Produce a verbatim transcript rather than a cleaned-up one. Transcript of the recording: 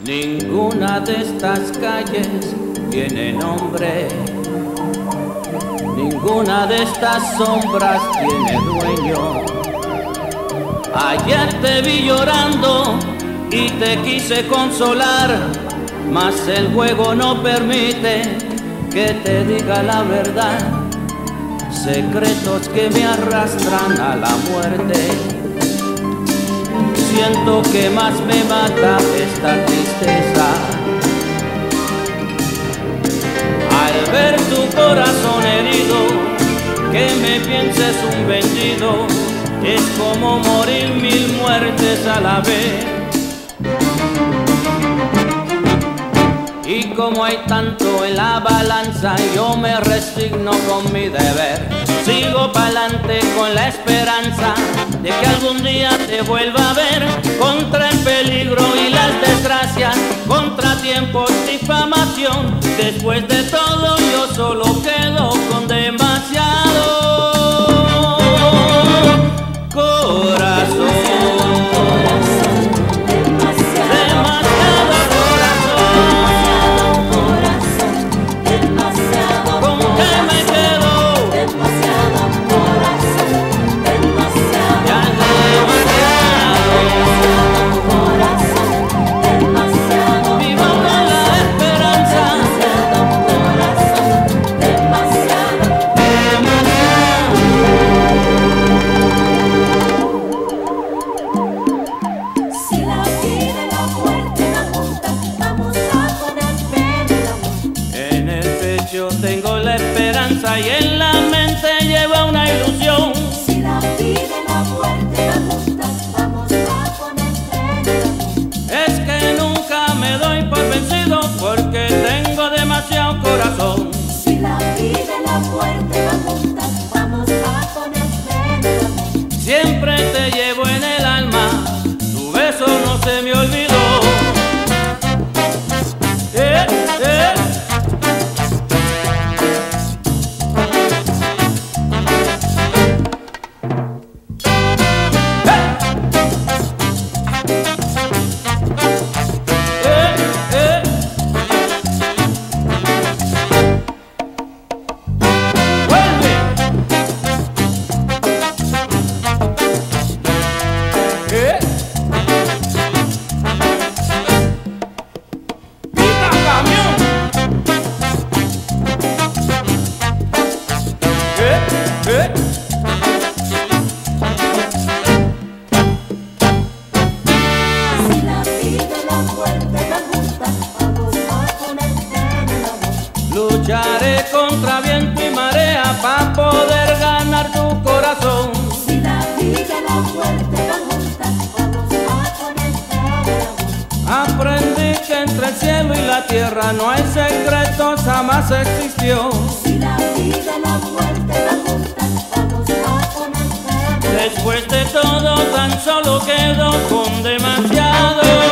Ninguna de estas calles tiene nombre, ninguna de estas sombras tiene dueño. Ayer te vi llorando y te quise consolar, mas el juego no permite que te diga la verdad. Secretos que me arrastran a la muerte. Siento que más me mata esta tristeza al ver tu corazón herido. Que me pienses un vendido es como morir mil muertes a la vez. Y como hay tanto en la balanza, yo me resigno con mi deber. Sigo pa'lante con la esperanza de que algún día te vuelva a ver. Contra el peligro y las desgracias, contratiempos, difamación. Después de todo yo solo quedo con demasiado corazón. Yo tengo la esperanza y en la mente lleva una ilusión. Si la vida y la muerte nos juntan, vamos a poner freno. Es que nunca me doy por vencido porque tengo demasiado corazón. Si la vida y la muerte nos juntan, vamos a poner freno. Siempre te llevo en el alma, tu beso no se me olvidó. Eh, eh. Lucharé contra viento y marea para poder ganar tu corazón. Si la vida y la muerte nos juntan, vamos a poner freno. Aprendí que entre el cielo y la tierra no hay secretos, jamás existió. Si la vida y la muerte nos juntan, vamos a poner freno. Después de todo tan solo quedo con demasiado